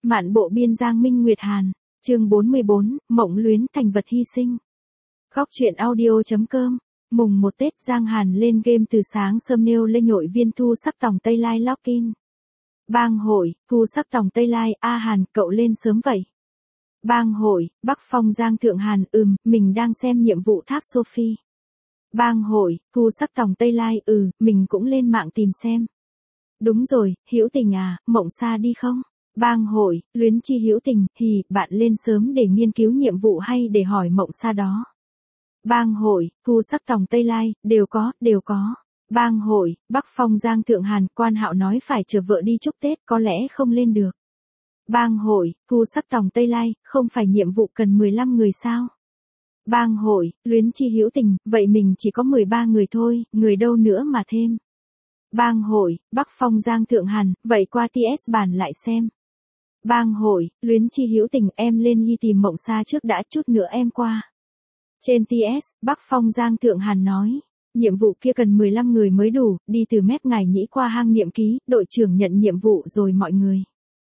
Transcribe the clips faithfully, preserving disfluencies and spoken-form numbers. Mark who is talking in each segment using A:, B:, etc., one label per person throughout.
A: Mạn bộ biên Giang Minh Nguyệt Hàn, chương bốn mươi bốn, mộng luyến thành vật hy sinh. Góc truyện audio.com, mùng một Tết Giang Hàn lên game từ sáng sớm nêu lên nhội viên thu sắc tòng Tây Lai login. Bang hội, thu sắc tòng Tây Lai, A Hàn, cậu lên sớm vậy. Bang hội, Bắc Phong Giang Thượng Hàn, ừm, mình đang xem nhiệm vụ tháp Sophie. Bang hội, thu sắc tòng Tây Lai, ừ, mình cũng lên mạng tìm xem. Đúng rồi, Hữu Tình à, mộng xa đi không? Bang hội, Luyến Chi Hữu Tình, hì, bạn lên sớm để nghiên cứu nhiệm vụ hay để hỏi mộng xa đó? Bang hội, thu sắc tòng Tây Lai, đều có, đều có. Bang hội, Bắc Phong Giang Thượng Hàn, Quan Hạo nói phải chờ vợ đi chúc Tết, có lẽ không lên được. Bang hội, thu sắc tòng Tây Lai, không phải nhiệm vụ cần mười lăm người sao? Bang hội, Luyến Chi Hữu Tình, vậy mình chỉ có mười ba người thôi, người đâu nữa mà thêm. Bang hội, Bắc Phong Giang Thượng Hàn, vậy qua tê ét bàn lại xem. Bang hội, Luyến Chi Hữu Tình, em lên ghi tìm mộng xa trước đã, chút nữa em qua. Trên tê ét, Bắc Phong Giang Thượng Hàn nói, nhiệm vụ kia cần mười lăm người mới đủ, đi từ mép Ngải Nhĩ qua hang Niệm Ký, đội trưởng nhận nhiệm vụ rồi mọi người.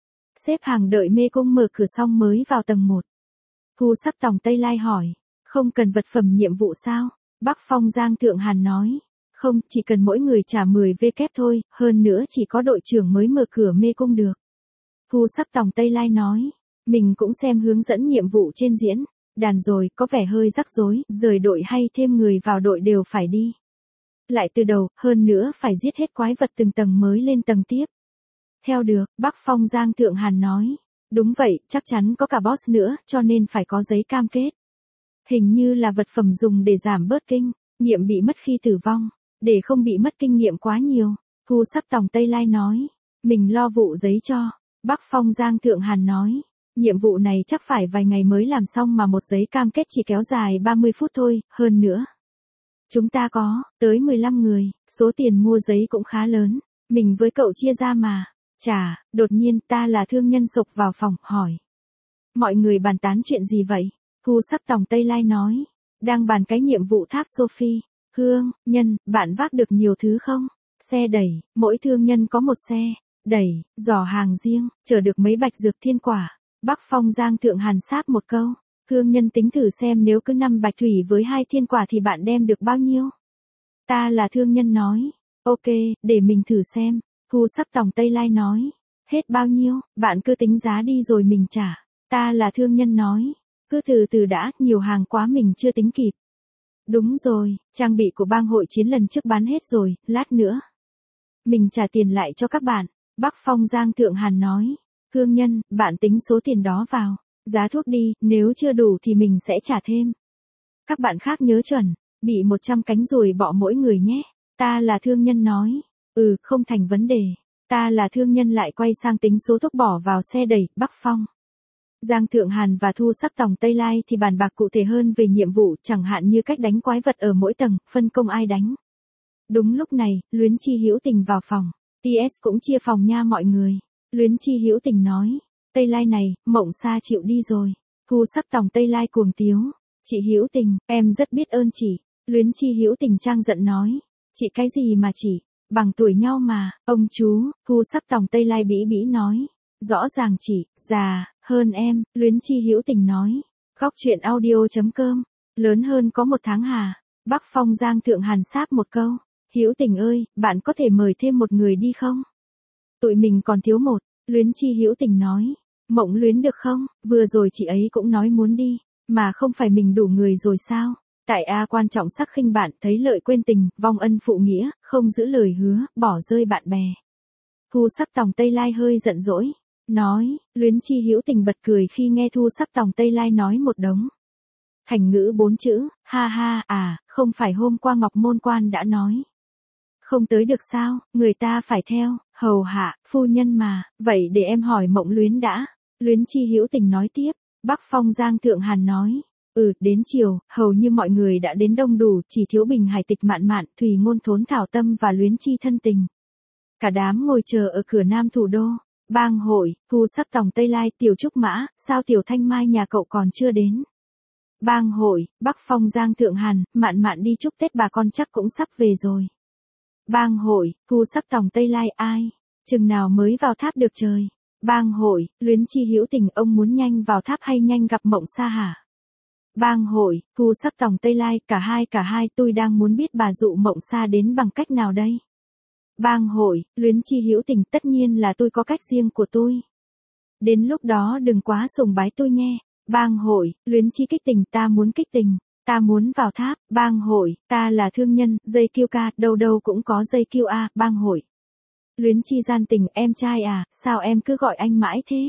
A: Xếp hàng đợi mê cung mở cửa xong mới vào tầng một. Thu sắc tòng Tây Lai hỏi, không cần vật phẩm nhiệm vụ sao? Bắc Phong Giang Thượng Hàn nói, không, chỉ cần mỗi người trả mười vê kép thôi, hơn nữa chỉ có đội trưởng mới mở cửa mê cung được. Thu sắc tòng Tây Lai nói, mình cũng xem hướng dẫn nhiệm vụ trên diễn, đàn rồi, có vẻ hơi rắc rối, rời đội hay thêm người vào đội đều phải đi. Lại từ đầu, hơn nữa phải giết hết quái vật từng tầng mới lên tầng tiếp. Theo được, Bắc Phong Giang Thượng Hàn nói, đúng vậy, chắc chắn có cả boss nữa, cho nên phải có giấy cam kết. Hình như là vật phẩm dùng để giảm bớt kinh nghiệm bị mất khi tử vong, để không bị mất kinh nghiệm quá nhiều. Thu sắc tòng Tây Lai nói, mình lo vụ giấy cho. Bắc Phong Giang Thượng Hàn nói, nhiệm vụ này chắc phải vài ngày mới làm xong mà một giấy cam kết chỉ kéo dài ba mươi phút thôi, hơn nữa. Chúng ta có, tới mười lăm người, số tiền mua giấy cũng khá lớn, mình với cậu chia ra mà. Chà, đột nhiên ta là thương nhân sộc vào phòng, hỏi. Mọi người bàn tán chuyện gì vậy? Thu sắc tòng Tây Lai nói, đang bàn cái nhiệm vụ tháp Sophie. Hương, nhân, bạn vác được nhiều thứ không? Xe đẩy, mỗi thương nhân có một xe đẩy, giỏ hàng riêng, chở được mấy bạch dược thiên quả. Bắc Phong Giang Thượng Hàn sáp một câu, thương nhân tính thử xem nếu cứ năm bạch thủy với hai thiên quả thì bạn đem được bao nhiêu? Ta là thương nhân nói, ok, để mình thử xem. Thu sắc tòng Tây Lai nói, hết bao nhiêu, bạn cứ tính giá đi rồi mình trả. Ta là thương nhân nói, cứ từ từ đã, nhiều hàng quá mình chưa tính kịp. Đúng rồi, trang bị của bang hội chiến lần trước bán hết rồi, lát nữa mình trả tiền lại cho các bạn. Bắc Phong Giang Thượng Hàn nói, thương nhân, bạn tính số tiền đó vào giá thuốc đi, nếu chưa đủ thì mình sẽ trả thêm. Các bạn khác nhớ chuẩn, bị một trăm cánh ruồi bọ mỗi người nhé. Ta là thương nhân nói, ừ, không thành vấn đề. Ta là thương nhân lại quay sang tính số thuốc bỏ vào xe đẩy. Bắc Phong Giang Thượng Hàn và Thu sắc tòng Tây Lai thì bàn bạc cụ thể hơn về nhiệm vụ, chẳng hạn như cách đánh quái vật ở mỗi tầng, phân công ai đánh. Đúng lúc này, Luyến Chi Hữu Tình vào phòng. tê ét cũng chia phòng nha mọi người. Luyến Chi Hữu Tình nói, Tây Lai này, mộng xa chịu đi rồi. Thu sắc tòng Tây Lai cuồng tiếu, chị Hữu Tình, em rất biết ơn chị. Luyến Chi Hữu Tình trang giận nói, chị cái gì mà chị, bằng tuổi nhau mà, ông chú. Thu sắc tòng Tây Lai bĩ bĩ nói, rõ ràng chị, già hơn em. Luyến Chi Hữu Tình nói, góc truyện audio.com, lớn hơn có một tháng hà. Bắc Phong Giang Thượng Hàn sáp một câu, Hữu Tình ơi, bạn có thể mời thêm một người đi không? Tụi mình còn thiếu một. Luyến Chi Hữu Tình nói, mộng luyến được không? Vừa rồi chị ấy cũng nói muốn đi, mà không phải mình đủ người rồi sao? Tại A quan trọng sắc khinh bạn, thấy lợi quên tình, vong ân phụ nghĩa, không giữ lời hứa, bỏ rơi bạn bè. Thu sắc tòng Tây Lai hơi giận dỗi, nói, Luyến Chi Hữu Tình bật cười khi nghe Thu sắc tòng Tây Lai nói một đống thành ngữ bốn chữ, ha ha, à, không phải hôm qua Ngọc Môn Quan đã nói. Không tới được sao, người ta phải theo, hầu hạ, phu nhân mà, vậy để em hỏi mộng luyến đã. Luyến Chi Hữu Tình nói tiếp, Bắc Phong Giang Thượng Hàn nói, ừ, đến chiều, hầu như mọi người đã đến đông đủ, chỉ thiếu Bình Hải Tịch Mạn Mạn, Thùy Ngôn Thốn Thảo Tâm và Luyến Chi thân tình. Cả đám ngồi chờ ở cửa nam thủ đô. Bang hội, Thu sắc tòng Tây Lai, Tiểu Trúc Mã, sao Tiểu Thanh Mai nhà cậu còn chưa đến? Bang hội, Bắc Phong Giang Thượng Hàn, Mạn Mạn đi chúc Tết bà con chắc cũng sắp về rồi. Bang hội, Thu sắc tòng Tây Lai, ai? Chừng nào mới vào tháp được trời? Bang hội, Luyến Chi hữu tình, ông muốn nhanh vào tháp hay nhanh gặp Mộng Sa hả? Bang hội, Thu Sắc Tòng Tây Lai, cả hai cả hai, tôi đang muốn biết bà dụ Mộng Sa đến bằng cách nào đây? Bang hội, Luyến Chi hữu tình, tất nhiên là tôi có cách riêng của tôi. Đến lúc đó đừng quá sùng bái tôi nhé. Bang hội, Luyến Chi kích tình, ta muốn kích tình, ta muốn vào tháp. Bang hội, ta là thương nhân, dây kiêu ca, đâu đâu cũng có dây kiêu a. Bang hội, Luyến Chi gian tình, em trai à, sao em cứ gọi anh mãi thế?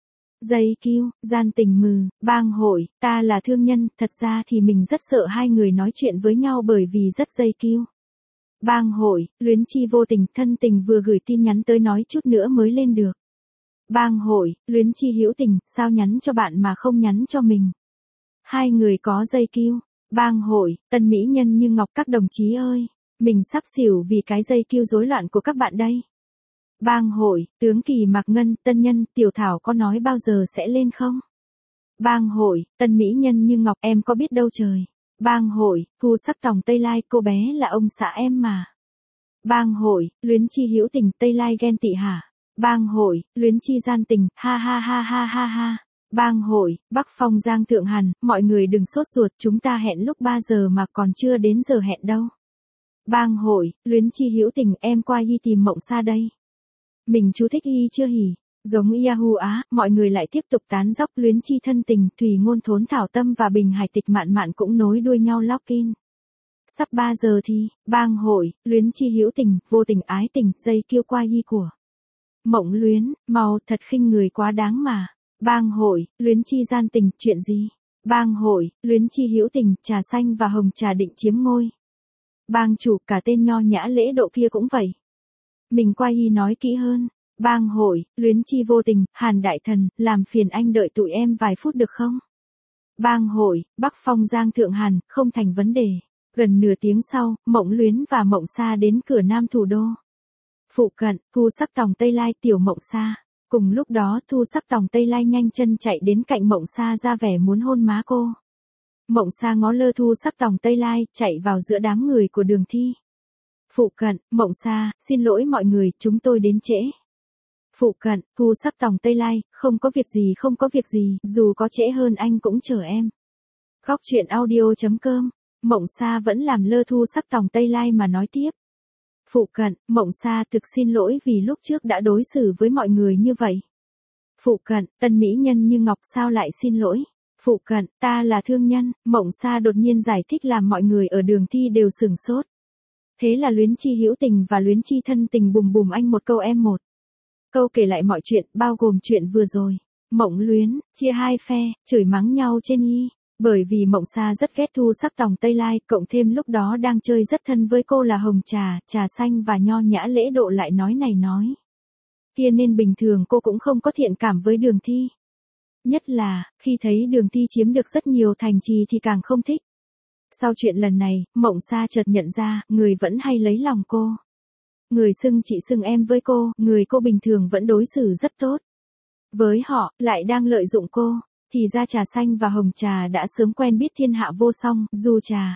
A: Dây kiêu, gian tình mừ. Bang hội, ta là thương nhân, thật ra thì mình rất sợ hai người nói chuyện với nhau bởi vì rất dây kiêu. Bang hội, Luyến Chi vô tình, thân tình vừa gửi tin nhắn tới nói chút nữa mới lên được. Bang hội, Luyến Chi hữu tình, sao nhắn cho bạn mà không nhắn cho mình? Hai người có dây kiêu. Bang hội, tân mỹ nhân như ngọc, các đồng chí ơi, mình sắp xỉu vì cái dây kiêu rối loạn của các bạn đây. Bang hội, tướng Kỳ Mạc Ngân, tân nhân, Tiểu Thảo có nói bao giờ sẽ lên không? Bang hội, tân mỹ nhân như ngọc, em có biết đâu trời. Bang hội, Thu Sắc Tòng Tây Lai, cô bé là ông xã em mà. Bang hội, Luyến Chi hữu tình, Tây Lai ghen tị hả? Bang hội, Luyến Chi gian tình, ha ha ha ha ha ha. Bang hội, Bắc Phong Giang Thượng Hàn, mọi người đừng sốt ruột, chúng ta hẹn lúc ba giờ mà còn chưa đến giờ hẹn đâu. Bang hội, Luyến Chi hữu tình, em qua y tìm Mộng Sa đây. Mình chú thích y chưa hỉ. Giống Yahoo Á, mọi người lại tiếp tục tán dóc. Luyến Chi thân tình, Thùy Ngôn Thốn Thảo Tâm và Bình Hải Tịch Mạn Mạn cũng nối đuôi nhau login. Sắp ba giờ thì, bang hội, Luyến Chi hữu tình, vô tình ái tình, dây kiêu qua y của Mộng Luyến, mau, thật khinh người quá đáng mà. Bang hội, Luyến Chi gian tình, chuyện gì? Bang hội, Luyến Chi hữu tình, trà xanh và hồng trà định chiếm ngôi. Bang chủ, cả tên nho nhã lễ độ kia cũng vậy. Mình qua y nói kỹ hơn. Bang hội, Luyến Chi vô tình, Hàn đại thần, làm phiền anh đợi tụi em vài phút được không? Bang hội, Bắc Phong Giang Thượng Hàn, không thành vấn đề. Gần nửa tiếng sau, Mộng Luyến và Mộng Sa đến cửa Nam thủ đô. Phụ cận, Thu Sắc Tòng Tây Lai, Tiểu Mộng Sa. Cùng lúc đó, Thu Sắc Tòng Tây Lai nhanh chân chạy đến cạnh Mộng Sa ra vẻ muốn hôn má cô. Mộng Sa ngó lơ Thu Sắc Tòng Tây Lai, chạy vào giữa đám người của Đường Thi. Phụ cận, Mộng Sa, xin lỗi mọi người, chúng tôi đến trễ. Phụ cận, Thu Sắc Tòng Tây Lai, không có việc gì không có việc gì, dù có trễ hơn anh cũng chờ em. Góc truyện audio chấm com. Mộng Sa vẫn làm lơ Thu Sắc Tòng Tây Lai mà nói tiếp. Phụ cận, Mộng Sa thực xin lỗi vì lúc trước đã đối xử với mọi người như vậy. Phụ cận, tân mỹ nhân như ngọc sao lại xin lỗi. Phụ cận, ta là thương nhân. Mộng Sa đột nhiên giải thích làm mọi người ở Đường Thi đều sửng sốt. Thế là Luyến Chi hữu tình và Luyến Chi thân tình bùm bùm anh một câu em một. Câu kể lại mọi chuyện, bao gồm chuyện vừa rồi. Mộng Luyến, chia hai phe, chửi mắng nhau trên y. Bởi vì Mộng Sa rất ghét Thu Sắc Tòng Tây Lai, cộng thêm lúc đó đang chơi rất thân với cô là hồng trà, trà xanh và nho nhã lễ độ lại nói này nói kia nên bình thường cô cũng không có thiện cảm với Đường Thi. Nhất là, khi thấy Đường Thi chiếm được rất nhiều thành trì thì càng không thích. Sau chuyện lần này, Mộng Sa chợt nhận ra, người vẫn hay lấy lòng cô. Người xưng chị xưng em với cô, người cô bình thường vẫn đối xử rất tốt. Với họ, lại đang lợi dụng cô. Thì ra trà xanh và hồng trà đã sớm quen biết thiên hạ vô song, dù trà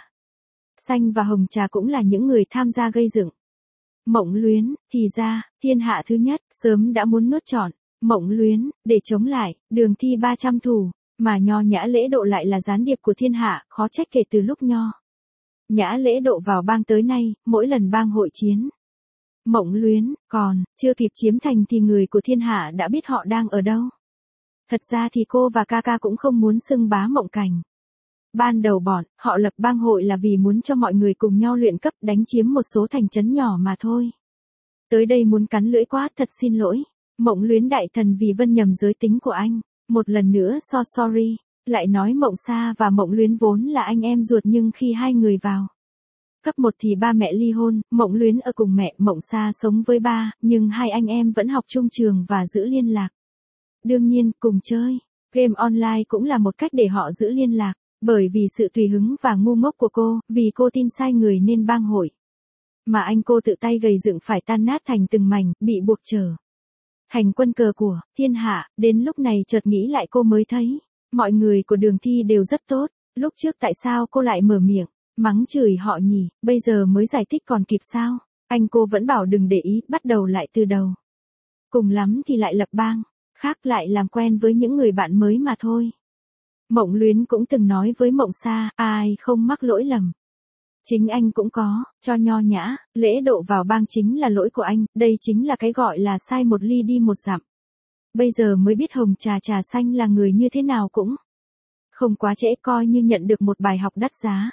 A: xanh và hồng trà cũng là những người tham gia gây dựng. Mộng Luyến, thì ra, thiên hạ thứ nhất, sớm đã muốn nuốt trọn. Mộng Luyến, để chống lại, Đường Thi ba trăm thủ, mà nho nhã lễ độ lại là gián điệp của thiên hạ, khó trách kể từ lúc nho nhã lễ độ vào bang tới nay, mỗi lần bang hội chiến. Mộng Luyến, còn, chưa kịp chiếm thành thì người của thiên hạ đã biết họ đang ở đâu. Thật ra thì cô và ca ca cũng không muốn xưng bá Mộng Cảnh. Ban đầu bọn, họ lập bang hội là vì muốn cho mọi người cùng nhau luyện cấp đánh chiếm một số thành trấn nhỏ mà thôi. Tới đây muốn cắn lưỡi quá, thật xin lỗi. Mộng Luyến đại thần vì vân nhầm giới tính của anh. Một lần nữa so sorry. Lại nói Mộng Sa và Mộng Luyến vốn là anh em ruột nhưng khi hai người vào cấp một thì ba mẹ ly hôn, Mộng Luyến ở cùng mẹ, Mộng Sa sống với ba, nhưng hai anh em vẫn học chung trường và giữ liên lạc. Đương nhiên, cùng chơi. Game online cũng là một cách để họ giữ liên lạc. Bởi vì sự tùy hứng và ngu ngốc của cô, vì cô tin sai người nên bang hội. Mà anh cô tự tay gầy dựng phải tan nát thành từng mảnh, bị buộc trở thành quân cờ của thiên hạ. Đến lúc này chợt nghĩ lại cô mới thấy, mọi người của Đường Thi đều rất tốt. Lúc trước tại sao cô lại mở miệng mắng chửi họ nhỉ, bây giờ mới giải thích còn kịp sao? Anh cô vẫn bảo đừng để ý, bắt đầu lại từ đầu. Cùng lắm thì lại lập bang. khác lại làm quen với những người bạn mới mà thôi. Mộng Luyến cũng từng nói với Mộng Sa, ai không mắc lỗi lầm. Chính anh cũng có, cho nho nhã, lễ độ vào bang chính là lỗi của anh, đây chính là cái gọi là sai một ly đi một dặm. Bây giờ mới biết hồng trà trà xanh là người như thế nào cũng không quá trễ, coi như nhận được một bài học đắt giá.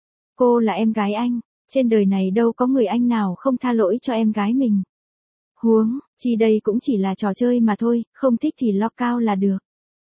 A: Cô là em gái anh, trên đời này đâu có người anh nào không tha lỗi cho em gái mình. Huống, chi đây cũng chỉ là trò chơi mà thôi, không thích thì lo cao là được.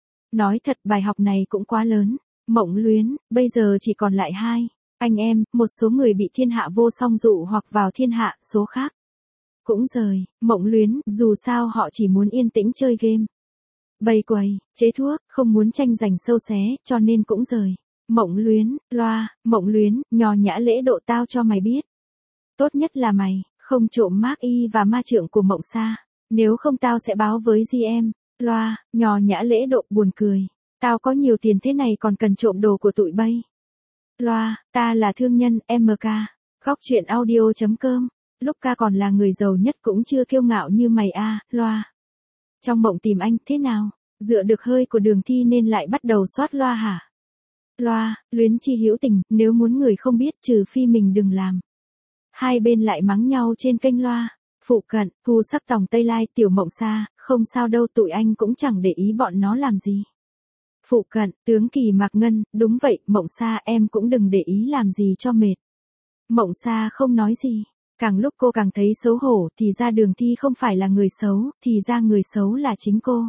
A: Nói thật bài học này cũng quá lớn. Mộng Luyến, bây giờ chỉ còn lại hai anh em, một số người bị thiên hạ vô song dụ hoặc vào thiên hạ, số khác cũng rời. Mộng Luyến, dù sao họ chỉ muốn yên tĩnh chơi game, bày quầy, chế thuốc, không muốn tranh giành sâu xé, cho nên cũng rời. Mộng Luyến, loa, Mộng Luyến, nho nhã lễ độ tao cho mày biết. Tốt nhất là mày không trộm Mark Y và ma trượng của Mộng Sa, nếu không tao sẽ báo với giê em. Loa, nho nhã lễ độ, buồn cười. Tao có nhiều tiền thế này còn cần trộm đồ của tụi bay. Loa, ta là thương nhân, em ca. Góc truyện audio chấm com. Lúc ca còn là người giàu nhất cũng chưa kiêu ngạo như mày a. À, Loa. Trong mộng tìm anh, thế nào? Dựa được hơi của Đường Thi nên lại bắt đầu soát Loa hả? Loa, Luyến chi hữu tình, nếu muốn người không biết trừ phi mình đừng làm. Hai bên lại mắng nhau trên kênh Loa. Phụ cận, Thu Sắc Tòng Tây Lai, Tiểu Mộng Sa, không sao đâu, tụi anh cũng chẳng để ý bọn nó làm gì. Phụ cận, Tướng Kỳ Mạc Ngân, đúng vậy, Mộng Sa em cũng đừng để ý làm gì cho mệt. Mộng Sa không nói gì. Càng lúc cô càng thấy xấu hổ, thì ra Đường Thi không phải là người xấu, thì ra người xấu là chính cô.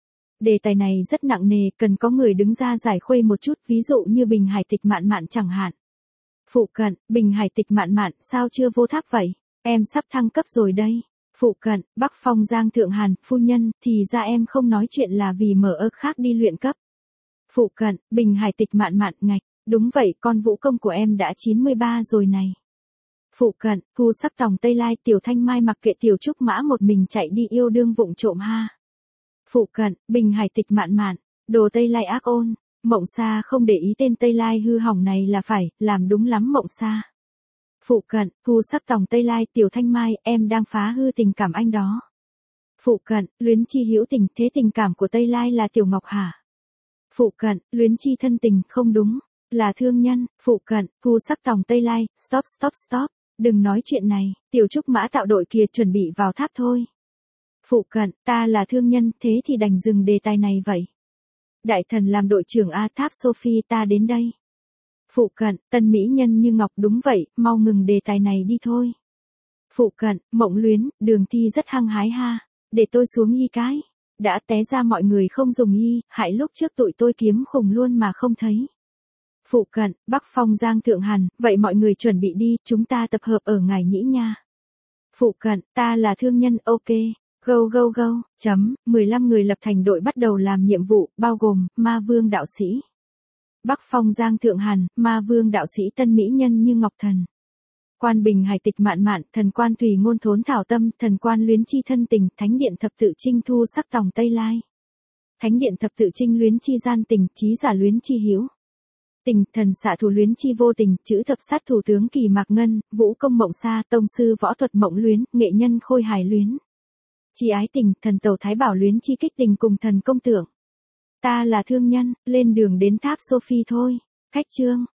A: Đề tài này rất nặng nề, cần có người đứng ra giải khuây một chút, ví dụ như Bình Hải Tịch Mạn Mạn chẳng hạn. Phụ cận, Bình Hải Tịch Mạn Mạn, sao chưa vô tháp vậy? Em sắp thăng cấp rồi đây. Phụ cận, Bắc Phong Giang Thượng Hàn, phu nhân, thì ra em không nói chuyện là vì mở ơ khác đi luyện cấp. Phụ cận, Bình Hải Tịch Mạn Mạn, ngạch, đúng vậy, con vũ công của em đã chín mươi ba rồi này. Phụ cận, Thu Sắc Tòng Tây Lai, Tiểu Thanh Mai mặc kệ Tiểu Trúc Mã một mình chạy đi yêu đương vụng trộm ha. Phụ cận, Bình Hải Tịch Mạn Mạn, đồ Tây Lai ác ôn. Mộng Sa không để ý tên Tây Lai hư hỏng này là phải, làm đúng lắm Mộng Sa. Phụ cận, Thu Sắc Tòng Tây Lai, Tiểu Thanh Mai, em đang phá hư tình cảm anh đó. Phụ cận, Luyến chi hữu tình, thế tình cảm của Tây Lai là Tiểu Ngọc hả? Phụ cận, Luyến chi thân tình, không đúng, là thương nhân. Phụ cận, Thu Sắc Tòng Tây Lai, stop stop stop, đừng nói chuyện này, Tiểu Trúc Mã tạo đội kia chuẩn bị vào tháp thôi. Phụ cận, ta là thương nhân, thế thì đành dừng đề tài này vậy. Đại thần làm đội trưởng A tháp Sophie, ta đến đây. Phụ cận, Tân mỹ nhân như ngọc, đúng vậy, mau ngừng đề tài này đi thôi. Phụ cận, Mộng Luyến, Đường Thi rất hăng hái ha, để tôi xuống y cái. Đã té ra mọi người không dùng y, hại lúc trước tụi tôi kiếm khủng luôn mà không thấy. Phụ cận, Bắc Phong Giang Thượng Hàn, vậy mọi người chuẩn bị đi, chúng ta tập hợp ở Ngải Nhĩ nha. Phụ cận, ta là thương nhân, ok. Go go go, chấm, mười lăm người lập thành đội bắt đầu làm nhiệm vụ, bao gồm, Ma Vương đạo sĩ. Bắc Phong Giang Thượng Hàn, Ma Vương đạo sĩ, Tân mỹ nhân như ngọc thần. Quan Bình Hải Tịch Mạn Mạn, thần quan Thủy Ngôn Thốn Thảo Tâm, thần quan Luyến chi thân tình, thánh điện thập tự trinh Thu Sắc Tòng Tây Lai. Thánh điện thập tự trinh Luyến chi gian tình, trí giả Luyến chi hữu tình, thần xạ thủ Luyến chi vô tình, chữ thập sát thủ tướng Kỳ Mạc Ngân, vũ công Mộng Sa, tông sư võ thuật Mộng Luyến, nghệ nhân Khôi Hài Luyến chi ái tình, thần tàu Thái Bảo Luyến chi kích tình cùng thần công tưởng. Ta là thương nhân, lên đường đến tháp Sophie thôi. Cách chương.